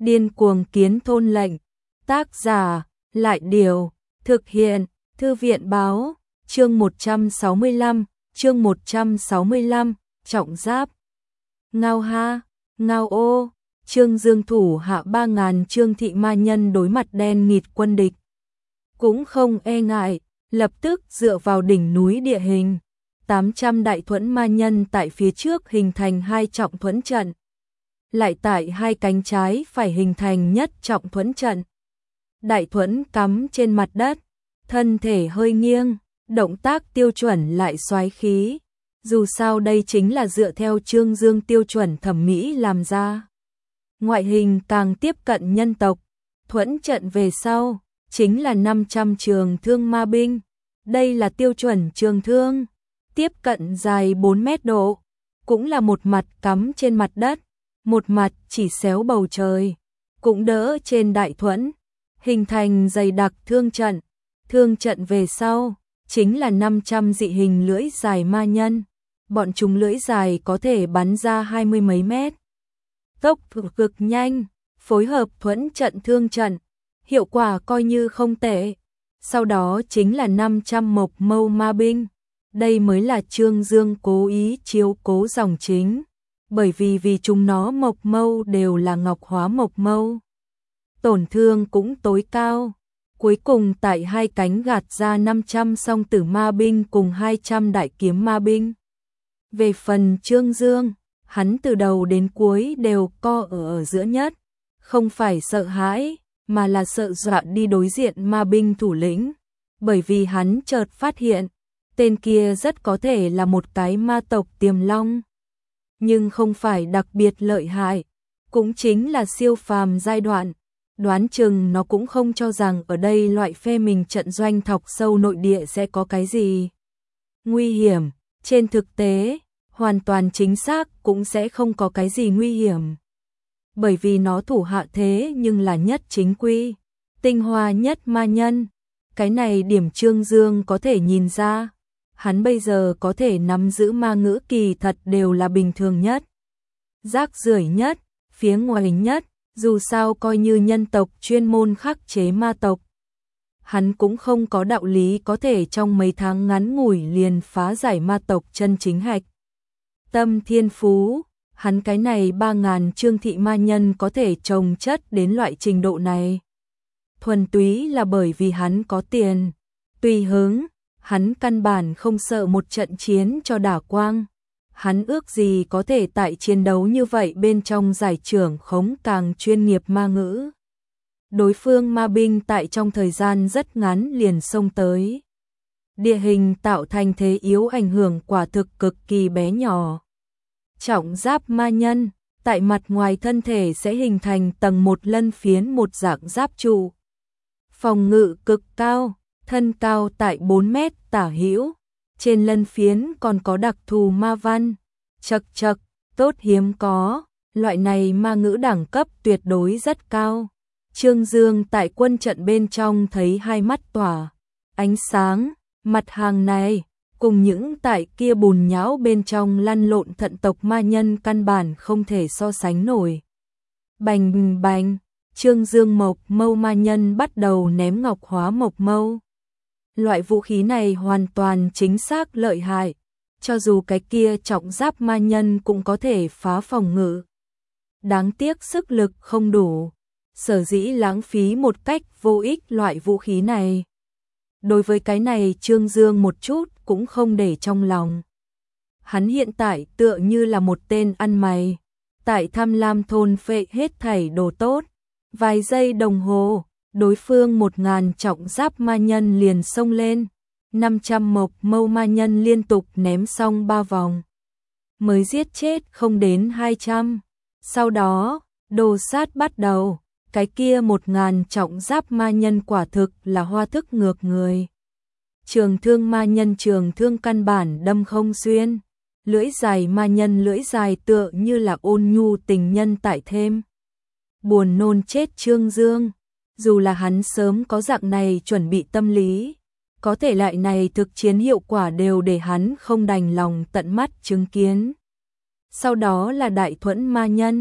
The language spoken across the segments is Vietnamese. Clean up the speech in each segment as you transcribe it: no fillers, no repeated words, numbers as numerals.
Điên cuồng kiến thôn lệnh. Tác giả, Lại Điều. Thực hiện, Thư viện báo. Chương 165, chương 165, Trọng Giáp. Ngao ha, ngao ô. Trương Dương thủ hạ 3.000 Trương thị ma nhân đối mặt đen nghịt quân địch. Cũng không e ngại, lập tức dựa vào đỉnh núi địa hình. 800 đại thuẫn ma nhân tại phía trước hình thành 2 trọng thuẫn trận. Lại tại 2 cánh trái phải hình thành nhất trọng thuẫn trận. Đại thuẫn cắm trên mặt đất, thân thể hơi nghiêng, động tác tiêu chuẩn lại xoái khí. Dù sao đây chính là dựa theo Trương Dương tiêu chuẩn thẩm mỹ làm ra. Ngoại hình càng tiếp cận nhân tộc, thuẫn trận về sau, chính là 500 trường thương ma binh. Đây là tiêu chuẩn trường thương, tiếp cận dài 4 mét độ, cũng là một mặt cắm trên mặt đất, một mặt chỉ xéo bầu trời, cũng đỡ trên đại thuẫn, hình thành dày đặc thương trận. Thương trận về sau, chính là 500 dị hình lưỡi dài ma nhân. Bọn chúng lưỡi dài có thể bắn ra 20 mấy mét. Tốc độ cực nhanh, phối hợp thuẫn trận thương trận, hiệu quả coi như không tệ. Sau đó chính là 500 mộc mâu ma binh. Đây mới là Trương Dương cố ý chiếu cố dòng chính, bởi vì chúng nó mộc mâu đều là ngọc hóa mộc mâu. Tổn thương cũng tối cao. Cuối cùng tại 2 cánh gạt ra 500 song tử ma binh cùng 200 đại kiếm ma binh. Về phần Trương Dương, hắn từ đầu đến cuối đều co ở giữa nhất, không phải sợ hãi, mà là sợ dọa đi đối diện ma binh thủ lĩnh, bởi vì hắn chợt phát hiện, tên kia rất có thể là một cái ma tộc tiềm long, nhưng không phải đặc biệt lợi hại, cũng chính là siêu phàm giai đoạn. Đoán chừng nó cũng không cho rằng ở đây loại phe mình trận doanh thọc sâu nội địa sẽ có cái gì nguy hiểm. Trên thực tế, hoàn toàn chính xác cũng sẽ không có cái gì nguy hiểm. Bởi vì nó thủ hạ thế nhưng là nhất chính quy, tinh hoa nhất ma nhân. Cái này điểm Trương Dương có thể nhìn ra. Hắn bây giờ có thể nắm giữ ma ngữ kỳ thật đều là bình thường nhất, rác rưởi nhất, phía ngoài nhất. Dù sao coi như nhân tộc chuyên môn khắc chế ma tộc, hắn cũng không có đạo lý có thể trong mấy tháng ngắn ngủi liền phá giải ma tộc chân chính hạch tâm thiên phú. Hắn cái này 3.000 Trương thị ma nhân có thể trồng chất đến loại trình độ này, thuần túy là bởi vì hắn có tiền, tùy hứng. Hắn căn bản không sợ một trận chiến cho đả quang. Hắn ước gì có thể tại chiến đấu như vậy bên trong giải trưởng khống càng chuyên nghiệp ma ngữ. Đối phương ma binh tại trong thời gian rất ngắn liền xông tới. Địa hình tạo thành thế yếu ảnh hưởng quả thực cực kỳ bé nhỏ. Trọng giáp ma nhân, tại mặt ngoài thân thể sẽ hình thành tầng một lân phiến một dạng giáp trụ. Phòng ngự cực cao, thân cao tại 4 mét tả hữu. Trên lân phiến còn có đặc thù ma văn, chật chật, tốt hiếm có, loại này ma ngữ đẳng cấp tuyệt đối rất cao. Trương Dương tại quân trận bên trong thấy hai mắt tỏa ánh sáng, mặt hàng này, cùng những tại kia bùn nhão bên trong lăn lộn thận tộc ma nhân căn bản không thể so sánh nổi. Bành bành, Trương Dương mộc mâu ma nhân bắt đầu ném ngọc hóa mộc mâu. Loại vũ khí này hoàn toàn chính xác lợi hại, cho dù cái kia trọng giáp ma nhân cũng có thể phá phòng ngự. Đáng tiếc sức lực không đủ, sở dĩ lãng phí một cách vô ích loại vũ khí này. Đối với cái này Trương Dương một chút cũng không để trong lòng. Hắn hiện tại tựa như là một tên ăn mày, tại Tham Lam thôn phệ hết thảy đồ tốt. Vài giây đồng hồ, đối phương 1.000 trọng giáp ma nhân liền xông lên, 500 mộc mâu ma nhân liên tục ném xong 3 vòng, mới giết chết không đến 200. Sau đó, đồ sát bắt đầu, cái kia 1.000 trọng giáp ma nhân quả thực là hoa thức ngược người. Trường thương ma nhân trường thương căn bản đâm không xuyên, lưỡi dài ma nhân lưỡi dài tựa như là ôn nhu tình nhân tại thêm. Buồn nôn chết Trương Dương, dù là hắn sớm có dạng này chuẩn bị tâm lý, có thể lại này thực chiến hiệu quả đều để hắn không đành lòng tận mắt chứng kiến. Sau đó là đại thuẫn ma nhân,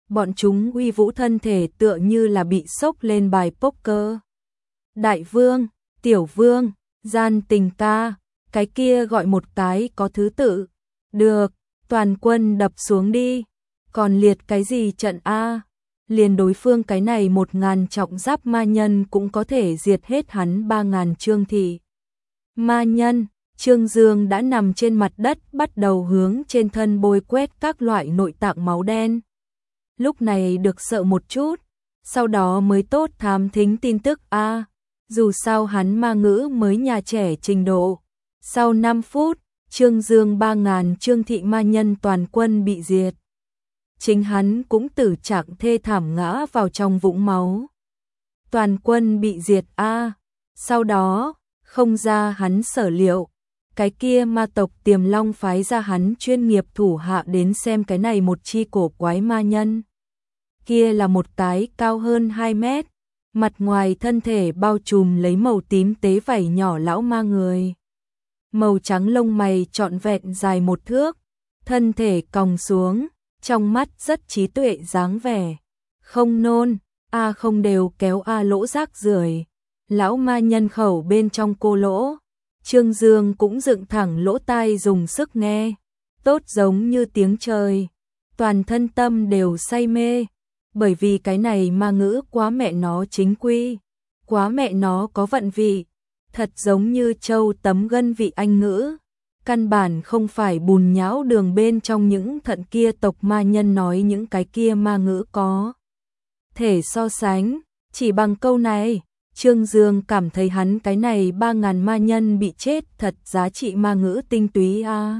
bọn chúng uy vũ thân thể tựa như là bị sốc lên bài poker. Đại vương, tiểu vương, gian tình ca, cái kia gọi một cái có thứ tự. Được, toàn quân đập xuống đi. Còn liệt cái gì trận A? Liền đối phương cái này 1000 trọng giáp ma nhân cũng có thể diệt hết hắn 3000 Trương thị. Ma nhân, Trương Dương đã nằm trên mặt đất bắt đầu hướng trên thân bôi quét các loại nội tạng máu đen. Lúc này được sợ một chút, sau đó mới tốt thám thính tin tức A. Dù sao hắn ma ngữ mới nhà trẻ trình độ. Sau 5 phút, Trương Dương 3000 Trương thị ma nhân toàn quân bị diệt. Chính hắn cũng tử trạng thê thảm ngã vào trong vũng máu. Toàn quân bị diệt A. Sau đó, không ra hắn sở liệu, cái kia ma tộc Tiềm Long phái ra hắn chuyên nghiệp thủ hạ đến xem cái này một chi cổ quái ma nhân. Kia là một cái cao hơn 2 mét, mặt ngoài thân thể bao trùm lấy màu tím tế vảy nhỏ lão ma người. Màu trắng lông mày trọn vẹn dài 1 thước, thân thể còng xuống, trong mắt rất trí tuệ dáng vẻ. Không nôn, A không đều kéo A lỗ rác rưởi. Lão ma nhân khẩu bên trong cô lỗ. Trương Dương cũng dựng thẳng lỗ tai dùng sức nghe. Tốt giống như tiếng trời. Toàn thân tâm đều say mê. Bởi vì cái này ma ngữ quá mẹ nó chính quy. Quá mẹ nó có vận vị. Thật giống như châu tấm gân vị Anh ngữ. Căn bản không phải bùn nhão đường bên trong những thận kia tộc ma nhân nói những cái kia ma ngữ có thể so sánh. Chỉ bằng câu này, Trương Dương cảm thấy hắn cái này 3000 ma nhân bị chết thật giá trị ma ngữ tinh túy a.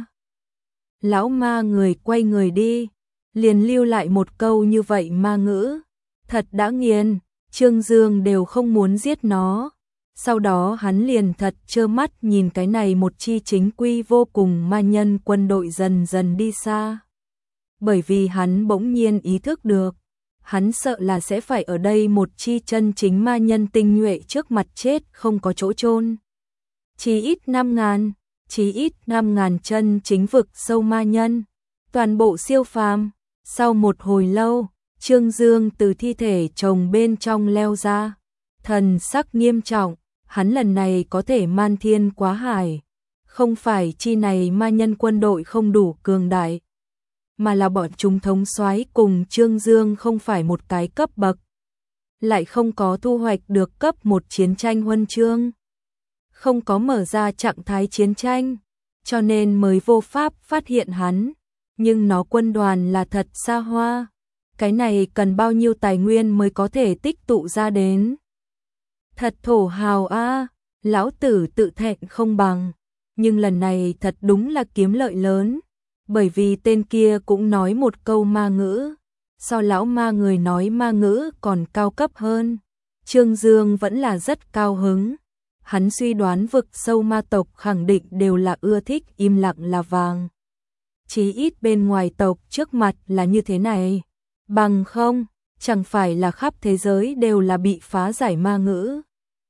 Lão ma người quay người đi, liền lưu lại một câu như vậy ma ngữ. Thật đã nghiền, Trương Dương đều không muốn giết nó. Sau đó hắn liền thật trơ mắt nhìn cái này một chi chính quy vô cùng ma nhân quân đội dần dần đi xa. Bởi vì hắn bỗng nhiên ý thức được, hắn sợ là sẽ phải ở đây một chi chân chính ma nhân tinh nhuệ trước mặt chết không có chỗ chôn. Chỉ ít 5000, chỉ ít 5000 chân chính vực sâu ma nhân, toàn bộ siêu phàm. Sau một hồi lâu, Trương Dương từ thi thể chồng bên trong leo ra, thần sắc nghiêm trọng. Hắn lần này có thể man thiên quá hải, không phải chi này ma nhân quân đội không đủ cường đại, mà là bọn chúng thống soái cùng Trương Dương không phải một cái cấp bậc, lại không có thu hoạch được cấp 1 chiến tranh huân chương, không có mở ra trạng thái chiến tranh, cho nên mới vô pháp phát hiện hắn, nhưng nó quân đoàn là thật xa hoa, cái này cần bao nhiêu tài nguyên mới có thể tích tụ ra đến. Thật thổ hào a, lão tử tự thẹn không bằng, nhưng lần này thật đúng là kiếm lợi lớn, bởi vì tên kia cũng nói một câu ma ngữ, so lão ma người nói ma ngữ còn cao cấp hơn. Trương Dương vẫn là rất cao hứng, hắn suy đoán vực sâu ma tộc khẳng định đều là ưa thích im lặng là vàng. Chí ít bên ngoài tộc trước mặt là như thế này, bằng không, chẳng phải là khắp thế giới đều là bị phá giải ma ngữ.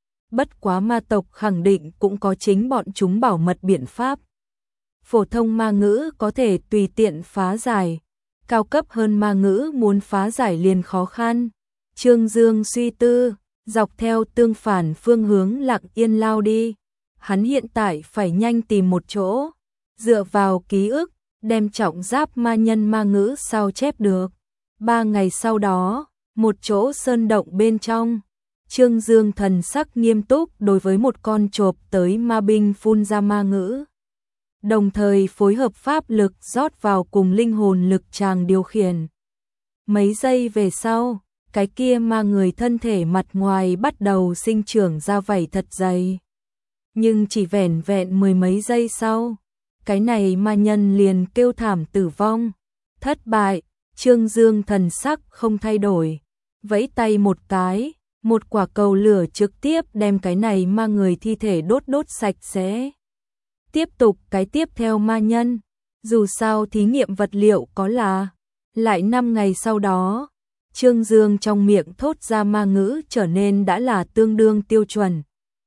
Bất quá ma tộc khẳng định cũng có chính bọn chúng bảo mật biện pháp. Phổ thông ma ngữ có thể tùy tiện phá giải, cao cấp hơn ma ngữ muốn phá giải liền khó khăn. Trương Dương suy tư, dọc theo tương phản phương hướng lặng yên lao đi. Hắn hiện tại phải nhanh tìm một chỗ, dựa vào ký ức, đem trọng giáp ma nhân ma ngữ sao chép được. 3 ngày sau đó, một chỗ sơn động bên trong, Trương Dương thần sắc nghiêm túc đối với một con chộp tới ma binh phun ra ma ngữ. Đồng thời phối hợp pháp lực rót vào cùng linh hồn lực chàng điều khiển. Mấy giây về sau, cái kia ma người thân thể mặt ngoài bắt đầu sinh trưởng ra vảy thật dày. Nhưng chỉ vẻn vẹn 10 mấy giây sau, cái này ma nhân liền kêu thảm tử vong. Thất bại, Trương Dương thần sắc không thay đổi, vẫy tay một cái. Một quả cầu lửa trực tiếp đem cái này ma người thi thể đốt sạch sẽ. Tiếp tục cái tiếp theo ma nhân, dù sao thí nghiệm vật liệu có là. Lại 5 ngày sau đó, Trương Dương trong miệng thốt ra ma ngữ trở nên đã là tương đương tiêu chuẩn.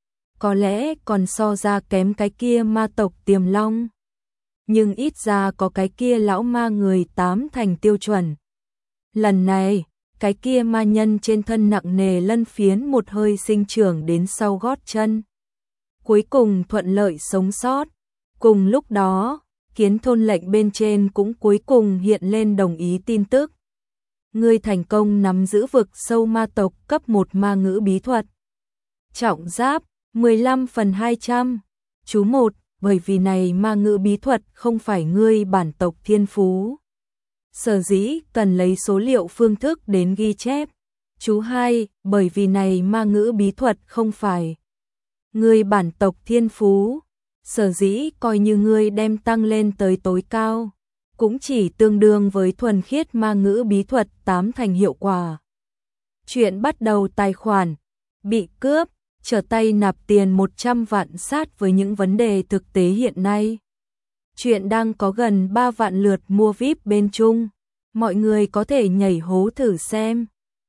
Có lẽ còn so ra kém cái kia ma tộc Tiềm Long. Nhưng ít ra có cái kia lão ma người 8 thành tiêu chuẩn. Lần này, cái kia ma nhân trên thân nặng nề lân phiến một hơi sinh trưởng đến sau gót chân. Cuối cùng thuận lợi sống sót. Cùng lúc đó, Kiến Thôn lệnh bên trên cũng cuối cùng hiện lên đồng ý tin tức. Ngươi thành công nắm giữ vực sâu ma tộc cấp 1 ma ngữ bí thuật. Trọng giáp, 15/200. Chú 1, bởi vì này ma ngữ bí thuật không phải ngươi bản tộc thiên phú. Sở dĩ cần lấy số liệu phương thức đến ghi chép. Chú 2, bởi vì này ma ngữ bí thuật không phải ngươi bản tộc thiên phú. Sở dĩ coi như ngươi đem tăng lên tới tối cao, cũng chỉ tương đương với thuần khiết ma ngữ bí thuật 8 thành hiệu quả. Chuyện bắt đầu tài khoản bị cướp, trở tay nạp tiền 100 vạn sát với những vấn đề thực tế hiện nay. Chuyện đang có gần 3 vạn lượt mua VIP bên chung, mọi người có thể nhảy hố thử xem.